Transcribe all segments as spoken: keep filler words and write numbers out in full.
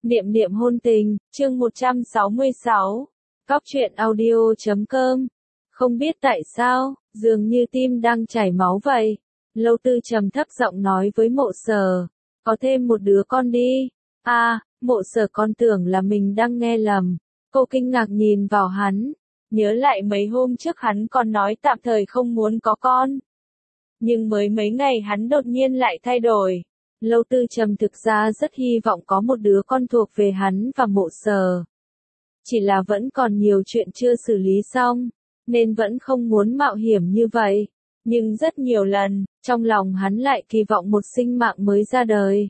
Niệm niệm hôn tình, chương một trăm sáu mươi sáu. Cóc truyện audio chấm com. Không biết tại sao, dường như tim đang chảy máu vậy. Lâu Tư trầm thấp giọng nói với Mộ Sở, có thêm một đứa con đi. A, à, Mộ Sở con tưởng là mình đang nghe lầm. Cô kinh ngạc nhìn vào hắn, nhớ lại mấy hôm trước hắn còn nói tạm thời không muốn có con. Nhưng mới mấy ngày hắn đột nhiên lại thay đổi. Lâu Tư trầm thực ra rất hy vọng có một đứa con thuộc về hắn và Mộ Sở. Chỉ là vẫn còn nhiều chuyện chưa xử lý xong, nên vẫn không muốn mạo hiểm như vậy. Nhưng rất nhiều lần, trong lòng hắn lại kỳ vọng một sinh mạng mới ra đời.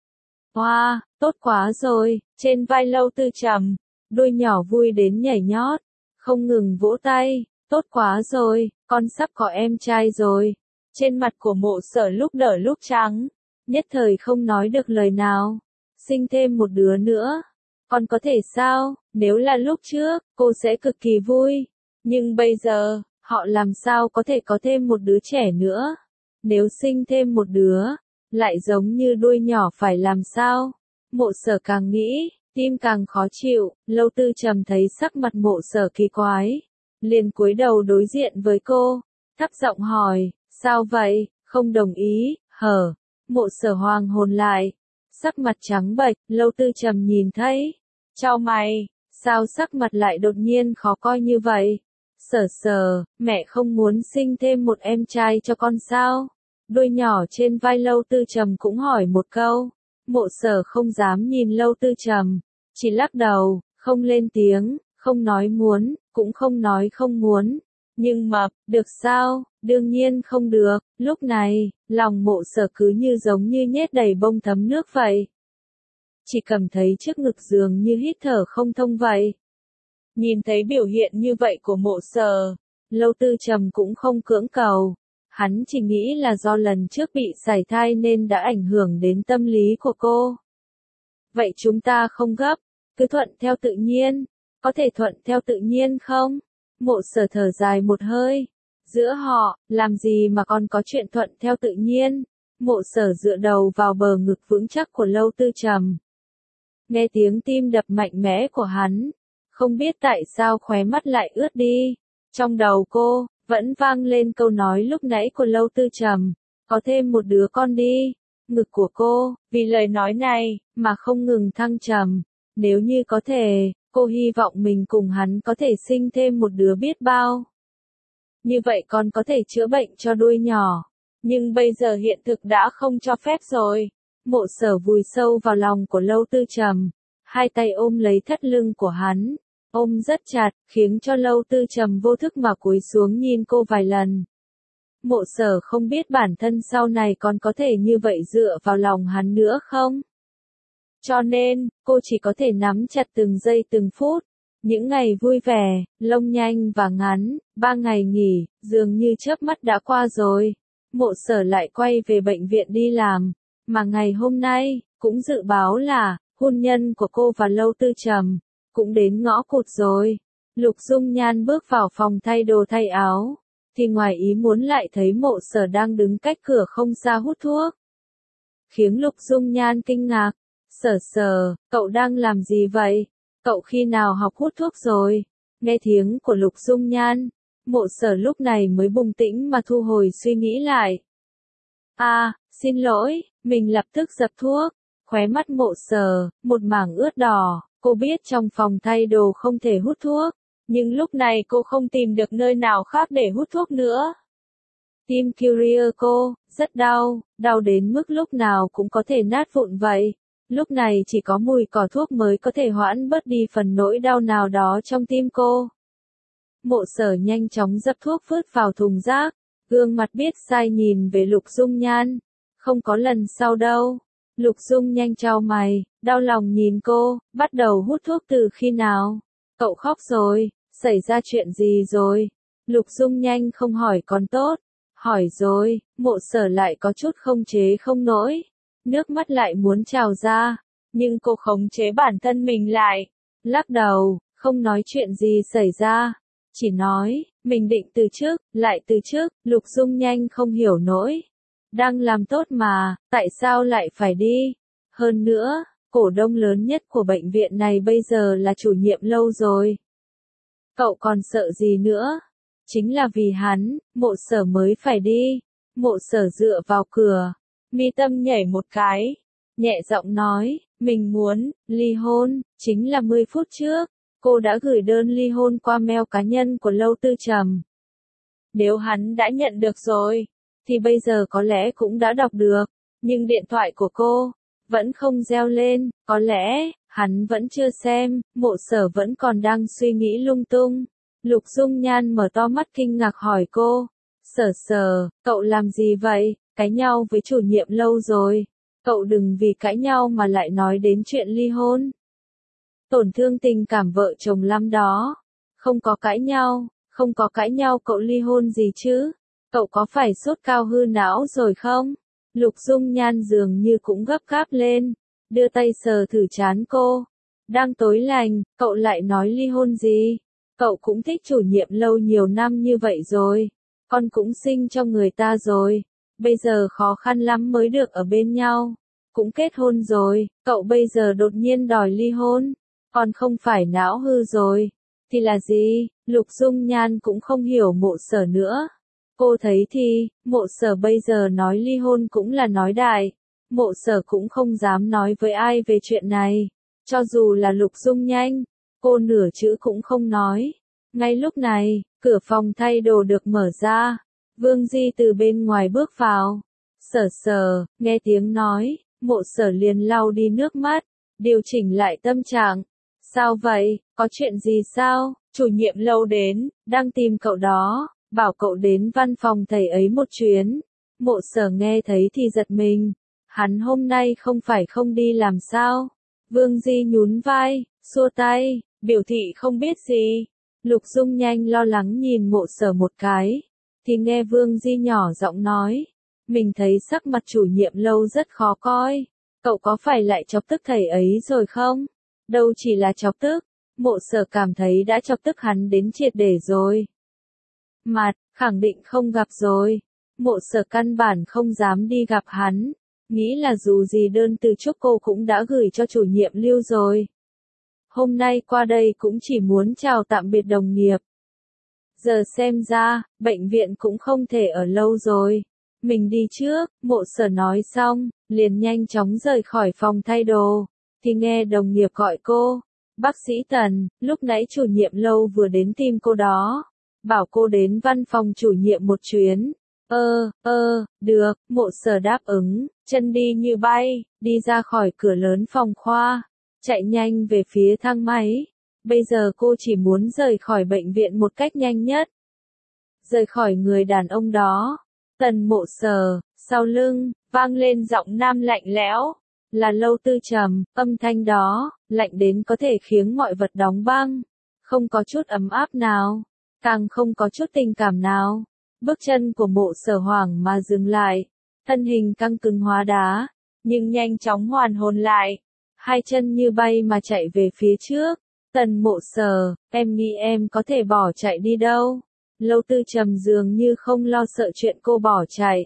Wow, tốt quá rồi, trên vai Lâu Tư trầm, đuôi nhỏ vui đến nhảy nhót, không ngừng vỗ tay, tốt quá rồi, con sắp có em trai rồi. Trên mặt của Mộ Sở lúc đỏ lúc trắng, nhất thời không nói được lời nào. Sinh thêm một đứa nữa, còn có thể sao? Nếu là lúc trước, cô sẽ cực kỳ vui. Nhưng bây giờ, họ làm sao có thể có thêm một đứa trẻ nữa? Nếu sinh thêm một đứa, lại giống như đuôi nhỏ phải làm sao? Mộ Sở càng nghĩ, tim càng khó chịu. Lâu Tư trầm thấy sắc mặt Mộ Sở kỳ quái, liền cúi đầu đối diện với cô, thấp giọng hỏi, sao vậy? Không đồng ý, hở? Mộ Sở hoàng hồn lại, sắc mặt trắng bệch. Lâu Tư trầm nhìn thấy, chau mày, sao sắc mặt lại đột nhiên khó coi như vậy? Sở Sở, mẹ không muốn sinh thêm một em trai cho con sao? Đuôi nhỏ trên vai Lâu Tư trầm cũng hỏi một câu. Mộ Sở không dám nhìn Lâu Tư trầm, chỉ lắc đầu, không lên tiếng, không nói muốn, cũng không nói không muốn. Nhưng mập, được sao? Đương nhiên không được. Lúc này, lòng Mộ Sở cứ như giống như nhét đầy bông thấm nước vậy. Chỉ cảm thấy trước ngực dường như hít thở không thông vậy. Nhìn thấy biểu hiện như vậy của Mộ Sở, Lâu Tư trầm cũng không cưỡng cầu. Hắn chỉ nghĩ là do lần trước bị sảy thai nên đã ảnh hưởng đến tâm lý của cô. Vậy chúng ta không gấp, cứ thuận theo tự nhiên. Có thể thuận theo tự nhiên không? Mộ Sở thở dài một hơi. Giữa họ, làm gì mà còn có chuyện thuận theo tự nhiên? Mộ Sở dựa đầu vào bờ ngực vững chắc của Lâu Tư trầm. Nghe tiếng tim đập mạnh mẽ của hắn, không biết tại sao khóe mắt lại ướt đi. Trong đầu cô, vẫn vang lên câu nói lúc nãy của Lâu Tư trầm, có thêm một đứa con đi. Ngực của cô, vì lời nói này, mà không ngừng thăng trầm. Nếu như có thể, cô hy vọng mình cùng hắn có thể sinh thêm một đứa biết bao. Như vậy còn có thể chữa bệnh cho đuôi nhỏ. Nhưng bây giờ hiện thực đã không cho phép rồi. Mộ Sở vùi sâu vào lòng của Lâu Tư trầm, hai tay ôm lấy thắt lưng của hắn, ôm rất chặt, khiến cho Lâu Tư trầm vô thức mà cúi xuống nhìn cô vài lần. Mộ Sở không biết bản thân sau này còn có thể như vậy dựa vào lòng hắn nữa không? Cho nên, cô chỉ có thể nắm chặt từng giây từng phút. Những ngày vui vẻ, lông nhanh và ngắn, ba ngày nghỉ, dường như chớp mắt đã qua rồi. Mộ Sở lại quay về bệnh viện đi làm. Mà ngày hôm nay, cũng dự báo là, hôn nhân của cô và Lâu Tư trầm, cũng đến ngõ cụt rồi. Lục Dung Nhan bước vào phòng thay đồ thay áo, thì ngoài ý muốn lại thấy Mộ Sở đang đứng cách cửa không xa hút thuốc. Khiến Lục Dung Nhan kinh ngạc, Sở Sở, cậu đang làm gì vậy? Cậu khi nào học hút thuốc rồi? Nghe tiếng của Lục Dung Nhan, Mộ Sở lúc này mới bùng tĩnh mà thu hồi suy nghĩ lại. À, xin lỗi, mình lập tức dập thuốc. Khóe mắt Mộ Sở, một mảng ướt đỏ. Cô biết trong phòng thay đồ không thể hút thuốc, nhưng lúc này cô không tìm được nơi nào khác để hút thuốc nữa. Tim Kyria cô, rất đau, đau đến mức lúc nào cũng có thể nát vụn vậy. Lúc này chỉ có mùi cỏ thuốc mới có thể hoãn bớt đi phần nỗi đau nào đó trong tim cô. Mộ Sở nhanh chóng dập thuốc vứt vào thùng rác, gương mặt biết sai nhìn về Lục Dung Nhan. Không có lần sau đâu. Lục Dung nhanh chau mày, đau lòng nhìn cô, bắt đầu hút thuốc từ khi nào? Cậu khóc rồi, xảy ra chuyện gì rồi? Lục Dung nhanh không hỏi còn tốt, hỏi rồi, Mộ Sở lại có chút không chế không nổi. Nước mắt lại muốn trào ra, nhưng cô khống chế bản thân mình lại, lắc đầu, không nói chuyện gì xảy ra, chỉ nói, mình định từ trước, lại từ trước. Lục Dung nhanh không hiểu nổi, đang làm tốt mà, tại sao lại phải đi? Hơn nữa, cổ đông lớn nhất của bệnh viện này bây giờ là chủ nhiệm lâu rồi. Cậu còn sợ gì nữa? Chính là vì hắn, Mộ Sở mới phải đi. Mộ Sở dựa vào cửa, mi tâm nhảy một cái, nhẹ giọng nói, mình muốn ly hôn. Chính là mười phút trước, cô đã gửi đơn ly hôn qua mail cá nhân của Lâu Tư Trầm. Nếu hắn đã nhận được rồi, thì bây giờ có lẽ cũng đã đọc được, nhưng điện thoại của cô vẫn không reo lên, có lẽ hắn vẫn chưa xem. Mộ Sở vẫn còn đang suy nghĩ lung tung. Lục Dung Nhan mở to mắt kinh ngạc hỏi cô, Sở Sở, cậu làm gì vậy? Cãi nhau với chủ nhiệm lâu rồi. Cậu đừng vì cãi nhau mà lại nói đến chuyện ly hôn. Tổn thương tình cảm vợ chồng lắm đó. Không có cãi nhau, không có cãi nhau cậu ly hôn gì chứ? Cậu có phải sốt cao hư não rồi không? Lục Dung Nhan dường như cũng gấp gáp lên, đưa tay sờ thử trán cô. Đang tối lành, cậu lại nói ly hôn gì? Cậu cũng thích chủ nhiệm lâu nhiều năm như vậy rồi. Con cũng sinh cho người ta rồi. Bây giờ khó khăn lắm mới được ở bên nhau. Cũng kết hôn rồi, cậu bây giờ đột nhiên đòi ly hôn. Còn không phải não hư rồi. Thì là gì? Lục Dung Nhan cũng không hiểu Mộ Sở nữa. Cô thấy thì, Mộ Sở bây giờ nói ly hôn cũng là nói đại. Mộ Sở cũng không dám nói với ai về chuyện này. Cho dù là Lục Dung Nhan, cô nửa chữ cũng không nói. Ngay lúc này, cửa phòng thay đồ được mở ra. Vương Di từ bên ngoài bước vào. Sở Sở, nghe tiếng nói, Mộ Sở liền lau đi nước mắt, điều chỉnh lại tâm trạng. Sao vậy, có chuyện gì sao? Chủ nhiệm lâu đến, đang tìm cậu đó, bảo cậu đến văn phòng thầy ấy một chuyến. Mộ Sở nghe thấy thì giật mình. Hắn hôm nay không phải không đi làm sao? Vương Di nhún vai, xua tay, biểu thị không biết gì. Lục Dung Nhan lo lắng nhìn Mộ Sở một cái, thì nghe Vương Di nhỏ giọng nói, mình thấy sắc mặt chủ nhiệm lâu rất khó coi, cậu có phải lại chọc tức thầy ấy rồi không? Đâu chỉ là chọc tức, Mộ Sở cảm thấy đã chọc tức hắn đến triệt để rồi. Mặt, khẳng định không gặp rồi. Mộ Sở căn bản không dám đi gặp hắn, nghĩ là dù gì đơn từ chúc cô cũng đã gửi cho chủ nhiệm Lưu rồi. Hôm nay qua đây cũng chỉ muốn chào tạm biệt đồng nghiệp. Giờ xem ra, bệnh viện cũng không thể ở lâu rồi. Mình đi trước, Mộ Sở nói xong, liền nhanh chóng rời khỏi phòng thay đồ. Thì nghe đồng nghiệp gọi cô, bác sĩ Tần, lúc nãy chủ nhiệm lâu vừa đến tìm cô đó. Bảo cô đến văn phòng chủ nhiệm một chuyến. Ơ, ơ, được, Mộ Sở đáp ứng, chân đi như bay, đi ra khỏi cửa lớn phòng khoa. Chạy nhanh về phía thang máy. Bây giờ cô chỉ muốn rời khỏi bệnh viện một cách nhanh nhất. Rời khỏi người đàn ông đó. Tần Mộ Sở, sau lưng, vang lên giọng nam lạnh lẽo. Là Lâu Tư Trầm, âm thanh đó, lạnh đến có thể khiến mọi vật đóng băng. Không có chút ấm áp nào. Càng không có chút tình cảm nào. Bước chân của Mộ Sở hoảng mà dừng lại. Thân hình căng cứng hóa đá. Nhưng nhanh chóng hoàn hồn lại. Hai chân như bay mà chạy về phía trước. Tần Mộ Sở, em nghĩ em có thể bỏ chạy đi đâu? Lâu Tư Trầm dường như không lo sợ chuyện cô bỏ chạy.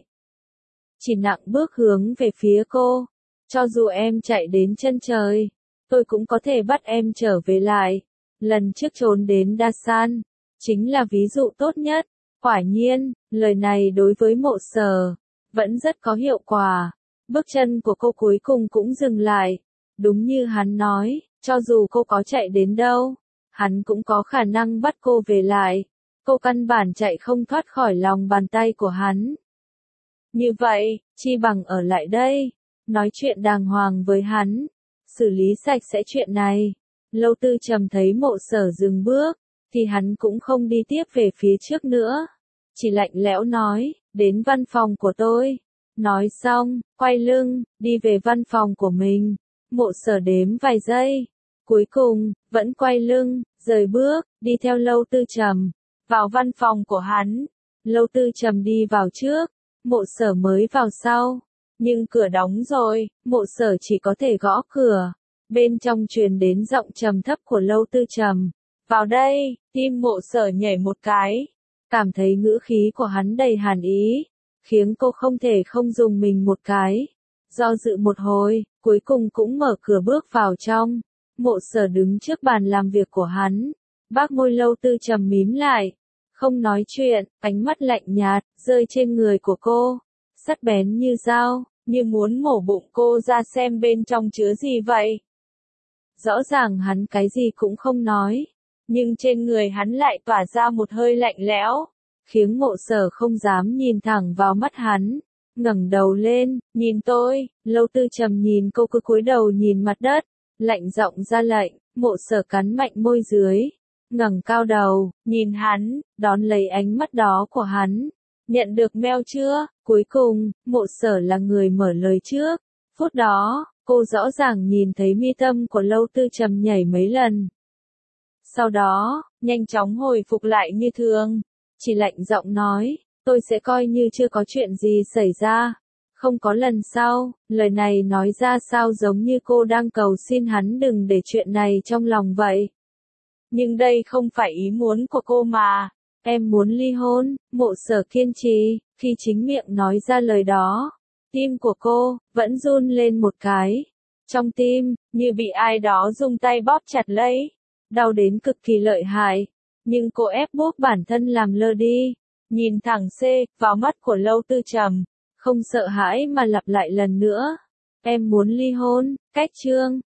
Chỉ nặng bước hướng về phía cô. Cho dù em chạy đến chân trời, tôi cũng có thể bắt em trở về lại. Lần trước trốn đến Đa San, chính là ví dụ tốt nhất. Quả nhiên, lời này đối với Mộ Sở, vẫn rất có hiệu quả. Bước chân của cô cuối cùng cũng dừng lại. Đúng như hắn nói, cho dù cô có chạy đến đâu, hắn cũng có khả năng bắt cô về lại. Cô căn bản chạy không thoát khỏi lòng bàn tay của hắn. Như vậy, chi bằng ở lại đây, nói chuyện đàng hoàng với hắn, xử lý sạch sẽ chuyện này. Lâu Tư Trầm thấy Mộ Sở dừng bước, thì hắn cũng không đi tiếp về phía trước nữa. Chỉ lạnh lẽo nói, đến văn phòng của tôi. Nói xong, quay lưng, đi về văn phòng của mình. Mộ Sở đếm vài giây. Cuối cùng, vẫn quay lưng, rời bước, đi theo Lâu Tư Trầm. Vào văn phòng của hắn. Lâu Tư Trầm đi vào trước. Mộ Sở mới vào sau. Nhưng cửa đóng rồi, Mộ Sở chỉ có thể gõ cửa. Bên trong truyền đến giọng trầm thấp của Lâu Tư Trầm. Vào đây, tim Mộ Sở nhảy một cái. Cảm thấy ngữ khí của hắn đầy hàn ý. Khiến cô không thể không dùng mình một cái. Do dự một hồi, cuối cùng cũng mở cửa bước vào trong. Mộ Sở đứng trước bàn làm việc của hắn. Bác môi Lâu Tư Trầm mím lại. Không nói chuyện, ánh mắt lạnh nhạt, rơi trên người của cô. Sắc bén như dao, như muốn mổ bụng cô ra xem bên trong chứa gì vậy. Rõ ràng hắn cái gì cũng không nói. Nhưng trên người hắn lại tỏa ra một hơi lạnh lẽo. Khiến Mộ Sở không dám nhìn thẳng vào mắt hắn. Ngẩng đầu lên, nhìn tôi. Lâu Tư Trầm nhìn cô cứ cúi đầu nhìn mặt đất. Lạnh giọng ra lệnh. Mộ Sở cắn mạnh môi dưới. Ngẩng cao đầu, nhìn hắn, đón lấy ánh mắt đó của hắn. Nhận được mail chưa? Cuối cùng, Mộ Sở là người mở lời trước. Phút đó, cô rõ ràng nhìn thấy mi tâm của Lâu Tư Trầm nhảy mấy lần. Sau đó, nhanh chóng hồi phục lại như thường. Chỉ lạnh giọng nói, tôi sẽ coi như chưa có chuyện gì xảy ra. Không có lần sau. Lời này nói ra sao giống như cô đang cầu xin hắn đừng để chuyện này trong lòng vậy. Nhưng đây không phải ý muốn của cô mà. Em muốn ly hôn. Mộ Sở kiên trì. Khi chính miệng nói ra lời đó, tim của cô vẫn run lên một cái. Trong tim, như bị ai đó dùng tay bóp chặt lấy. Đau đến cực kỳ lợi hại. Nhưng cô ép buộc bản thân làm lơ đi. Nhìn thẳng C vào mắt của Lâu Tư Trầm. Không sợ hãi mà lặp lại lần nữa. Em muốn ly hôn. Cách chương